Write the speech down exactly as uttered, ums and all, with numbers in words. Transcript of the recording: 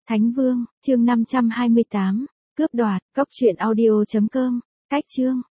Thánh Vương, chương năm trăm hai mươi tám, cướp đoạt, cốc truyện audio chấm com, cách chương.